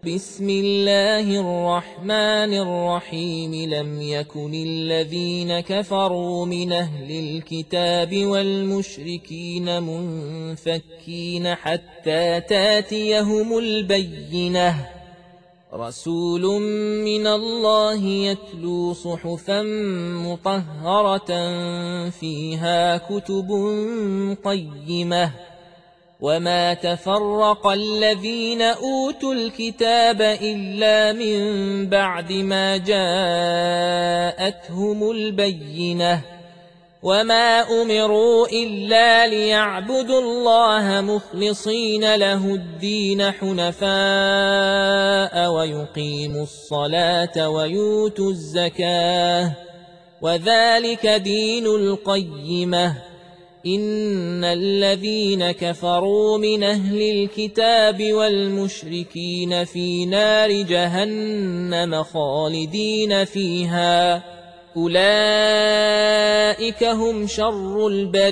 بسم الله الرحمن الرحيم لم يكن الذين كفروا من أهل الكتاب والمشركين منفكين حتى تاتيهم البينة رسول من الله يتلو صحفا مطهرة فيها كتب قيمة وما تفرق الذين أوتوا الكتاب إلا من بعد ما جاءتهم البينة وما أمروا إلا ليعبدوا الله مخلصين له الدين حنفاء ويقيموا الصلاة ويؤتوا الزكاة وذلك دين القيمة إن الذين كفروا من أهل الكتاب والمشركين في نار جهنم خالدين فيها أولئك هم شر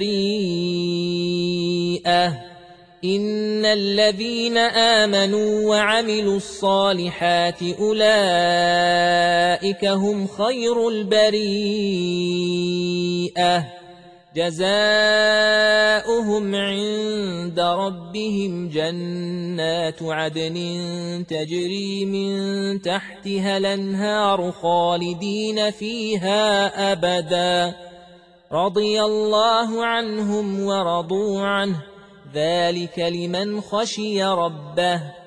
البريئة إن الذين آمنوا وعملوا الصالحات أولئك هم خير البريئة جزاؤهم عند ربهم جنات عدن تجري من تحتها الأنهار خالدين فيها أبدا رضي الله عنهم ورضوا عنه ذلك لمن خشي ربه